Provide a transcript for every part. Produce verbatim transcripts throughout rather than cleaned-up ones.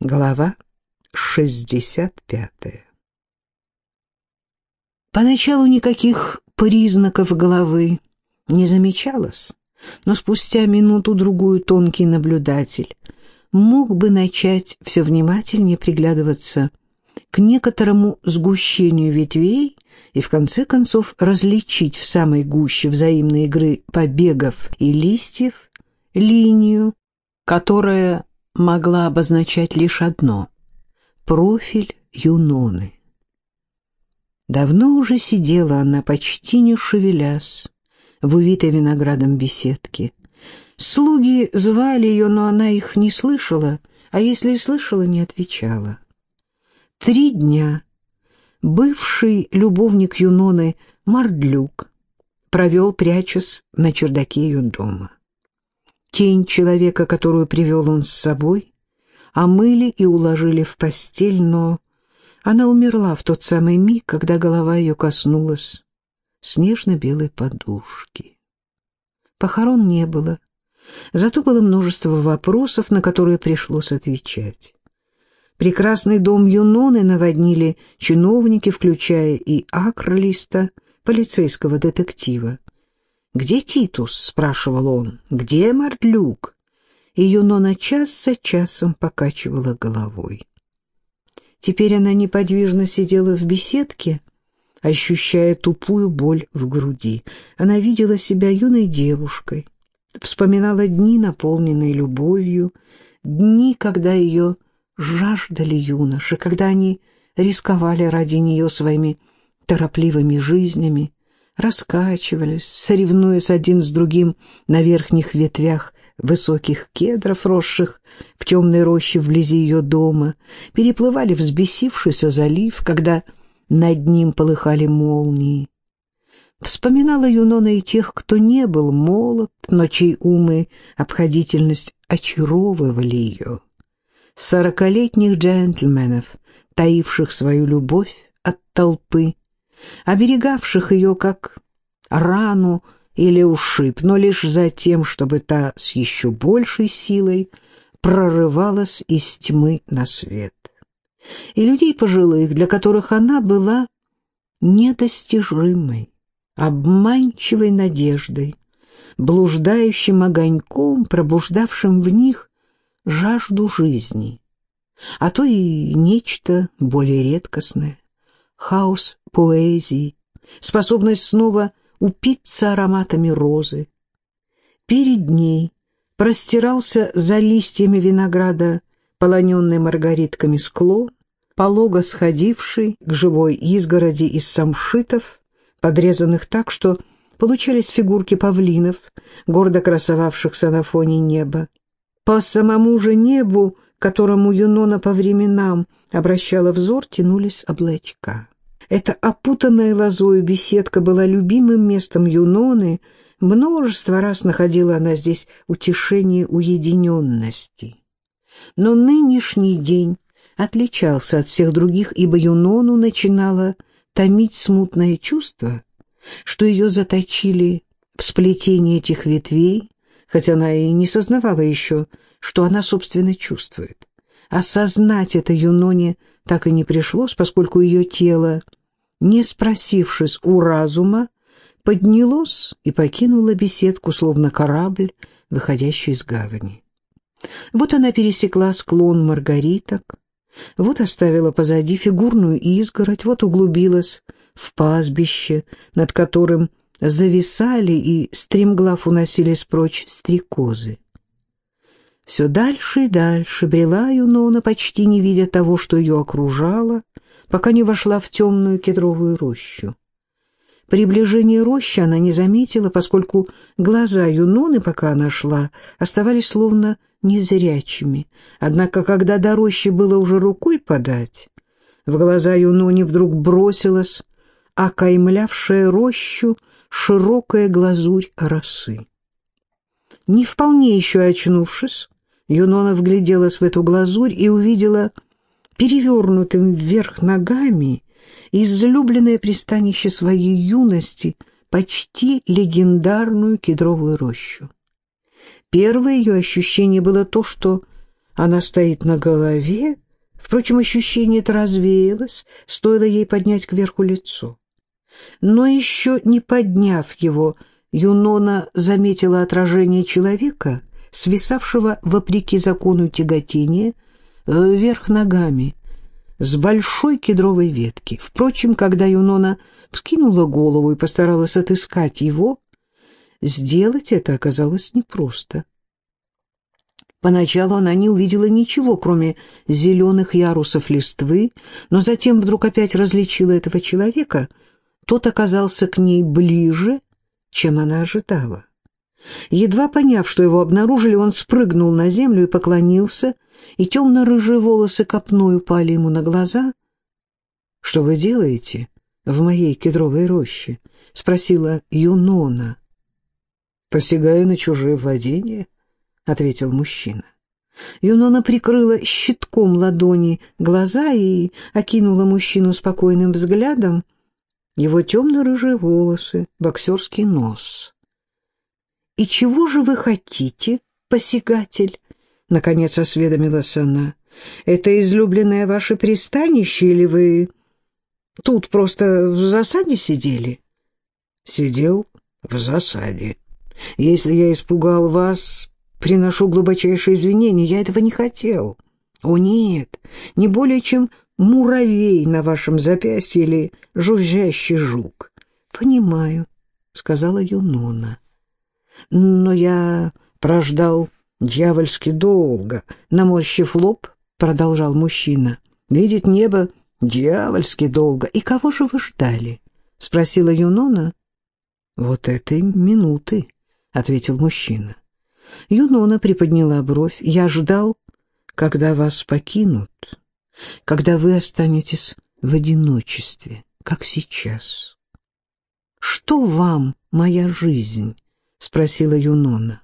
Глава шестьдесят пятая. Поначалу никаких признаков головы не замечалось, но спустя минуту-другую тонкий наблюдатель мог бы начать все внимательнее приглядываться к некоторому сгущению ветвей и в конце концов различить в самой гуще взаимной игры побегов и листьев линию, которая могла обозначать лишь одно — профиль Юноны. Давно уже сидела она, почти не шевелясь, в увитой виноградом беседке. Слуги звали ее, но она их не слышала, а если и слышала, не отвечала. Три дня бывший любовник Юноны Мардлюк провел, прячась на чердаке ее дома. Тень человека, которую привел он с собой, омыли и уложили в постель, но она умерла в тот самый миг, когда голова ее коснулась снежно-белой подушки. Похорон не было, зато было множество вопросов, на которые пришлось отвечать. Прекрасный дом Юноны наводнили чиновники, включая и Акрлиста, полицейского детектива. «Где Титус?» — спрашивал он. «Где Мардлюк?» И Юнона час за часом покачивала головой. Теперь она неподвижно сидела в беседке, ощущая тупую боль в груди. Она видела себя юной девушкой, вспоминала дни, наполненные любовью, дни, когда ее жаждали юноши, когда они рисковали ради нее своими торопливыми жизнями, раскачивались, соревнуясь один с другим на верхних ветвях высоких кедров, росших в темной роще вблизи ее дома, переплывали взбесившийся залив, когда над ним полыхали молнии. Вспоминала Юнона и тех, кто не был молод, но чей ум и обходительность очаровывали ее. Сорокалетних джентльменов, таивших свою любовь от толпы, оберегавших ее как рану или ушиб, но лишь за тем, чтобы та с еще большей силой прорывалась из тьмы на свет. И людей пожилых, для которых она была недостижимой, обманчивой надеждой, блуждающим огоньком, пробуждавшим в них жажду жизни, а то и нечто более редкостное. Хаос поэзии, способность снова упиться ароматами розы. Перед ней простирался за листьями винограда полоненный маргаритками склон, полого сходивший к живой изгороди из самшитов, подрезанных так, что получались фигурки павлинов, гордо красовавшихся на фоне неба. По самому же небу, к которому Юнона по временам обращала взор, тянулись облачка. Эта опутанная лозою беседка была любимым местом Юноны, множество раз находила она здесь утешение уединенности. Но нынешний день отличался от всех других, ибо Юнону начинало томить смутное чувство, что ее заточили в сплетении этих ветвей, хотя она и не сознавала еще, что она, собственно, чувствует. Осознать это Юноне так и не пришлось, поскольку ее тело, не спросившись у разума, поднялось и покинуло беседку, словно корабль, выходящий из гавани. Вот она пересекла склон маргариток, вот оставила позади фигурную изгородь, вот углубилась в пастбище, над которым зависали и стремглав уносились прочь стрекозы. Все дальше и дальше брела Юнона, почти не видя того, что ее окружало, пока не вошла в темную кедровую рощу. Приближение рощи она не заметила, поскольку глаза Юноны, пока она шла, оставались словно незрячими. Однако, когда до рощи было уже рукой подать, в глаза Юноне вдруг бросилась окаймлявшая рощу широкая глазурь росы. Не вполне еще очнувшись, Юнона вгляделась в эту глазурь и увидела перевернутым вверх ногами излюбленное пристанище своей юности, почти легендарную кедровую рощу. Первое ее ощущение было то, что Она стоит на голове. Впрочем, ощущение это развеялось, стоило ей поднять кверху лицо. Но еще не подняв его, Юнона заметила отражение человека, свисавшего, вопреки закону тяготения, вверх ногами, с большой кедровой ветки. Впрочем, когда Юнона вскинула голову и постаралась отыскать его, сделать это оказалось непросто. Поначалу она не увидела ничего, кроме зеленых ярусов листвы, но затем вдруг опять различила этого человека. Тот оказался к ней ближе, чем она ожидала. Едва поняв, что его обнаружили, он спрыгнул на землю и поклонился, и темно-рыжие волосы копной упали ему на глаза. — Что вы делаете в моей кедровой роще? — спросила Юнона. — Посягаю на чужие владения, — ответил мужчина. Юнона прикрыла щитком ладони глаза и окинула мужчину спокойным взглядом. Его темно-рыжие волосы, боксерский нос. — И чего же вы хотите, посягатель? — наконец осведомилась она. — Это излюбленное ваше пристанище, или вы тут просто в засаде сидели? — Сидел в засаде. Если я испугал вас, приношу глубочайшие извинения. Я этого не хотел. О, нет, не более чем муравей на вашем запястье или жужжащий жук. — Понимаю, — сказала Юнона. — Но я прождал дьявольски долго. Наморщив лоб, продолжал мужчина. — Видеть небо дьявольски долго. — И кого же вы ждали? — спросила Юнона. — Вот этой минуты, — ответил мужчина. Юнона приподняла бровь. — Я ждал, когда вас покинут, когда вы останетесь в одиночестве, как сейчас. — Что вам моя жизнь? — спросила Юнона.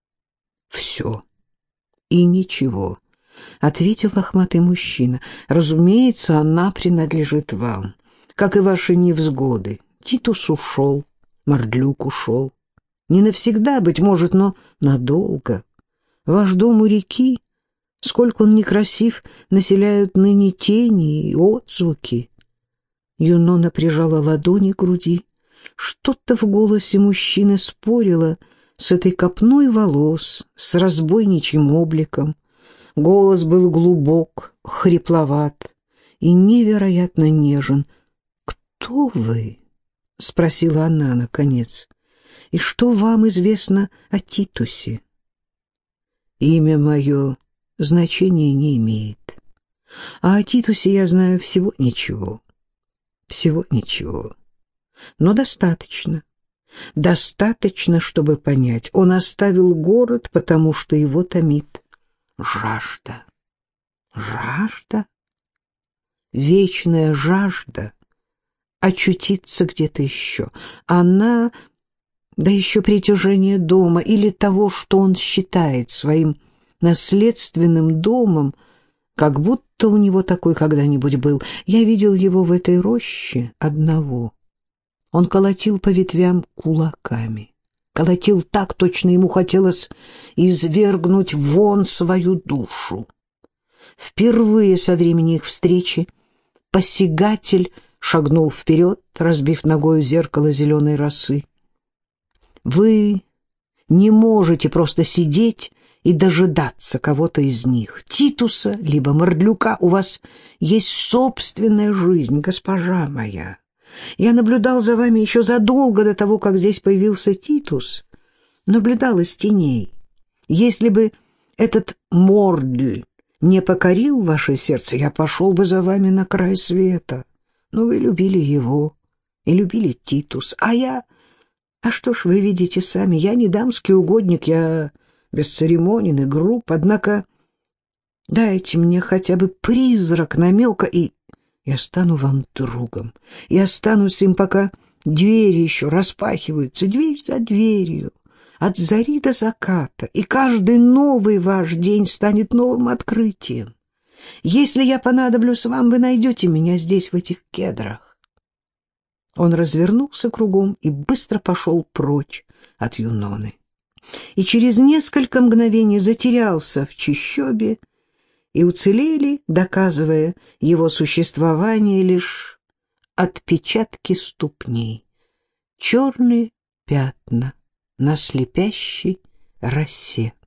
— Все и ничего, — ответил лохматый мужчина. — Разумеется, она принадлежит вам, как и ваши невзгоды. Титус ушел, Мордлюк ушел. Не навсегда, быть может, но надолго. Ваш дом у реки, сколько он некрасив, населяют ныне тени и отзвуки. Юнона прижала ладони к груди. Что-то в голосе мужчины спорило с этой копной волос, с разбойничьим обликом. Голос был глубок, хрипловат и невероятно нежен. «Кто вы?» — спросила она наконец. «И что вам известно о Титусе?» «Имя мое значения не имеет. А о Титусе я знаю всего ничего. Всего ничего. Но достаточно. Достаточно, чтобы понять. Он оставил город, потому что его томит жажда. Жажда? Вечная жажда очутиться где-то еще. Она, да еще притяжение дома или того, что он считает своим наследственным домом, как будто у него такой когда-нибудь был. Я видел его в этой роще одного. Он колотил по ветвям кулаками. Колотил так, точно ему хотелось извергнуть вон свою душу. Впервые со времени их встречи посягатель шагнул вперед, разбив ногою зеркало зеленой росы. Вы не можете просто сидеть и дожидаться кого-то из них, Титуса, либо Мордлюка. У вас есть собственная жизнь, госпожа моя. Я наблюдал за вами еще задолго до того, как здесь появился Титус. Наблюдал из теней. Если бы этот Мордль не покорил ваше сердце, я пошел бы за вами на край света. Но вы любили его и любили Титус. А я... А что ж, вы видите сами, я не дамский угодник, я бесцеремонен и груб, однако дайте мне хотя бы призрак намека, и я стану вам другом. Я останусь им, пока двери еще распахиваются, дверь за дверью, от зари до заката, и каждый новый ваш день станет новым открытием. Если я понадоблюсь вам, вы найдете меня здесь, в этих кедрах. Он развернулся кругом и быстро пошел прочь от Юноны. И через несколько мгновений затерялся в чащобе, и уцелели, доказывая его существование, лишь отпечатки ступней, черные пятна на слепящей росе.